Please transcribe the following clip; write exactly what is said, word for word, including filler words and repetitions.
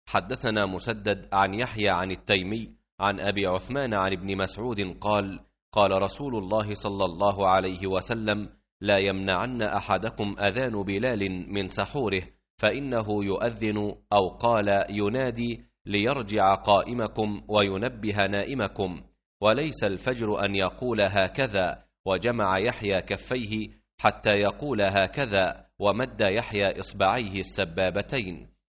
حدثنا مسدد عن يحيى عن التيمي عن أبي عثمان عن ابن مسعود قال: قال رسول الله صلى الله عليه وسلم: لا يمنعن أحدكم أذان بلال من سحوره، فإنه يؤذن، أو قال ينادي، ليرجع قائمكم وينبه نائمكم، وليس الفجر أن يقول هكذا، وجمع يحيى كفيه حتى يقول هكذا، ومد يحيى إصبعيه السبابتين.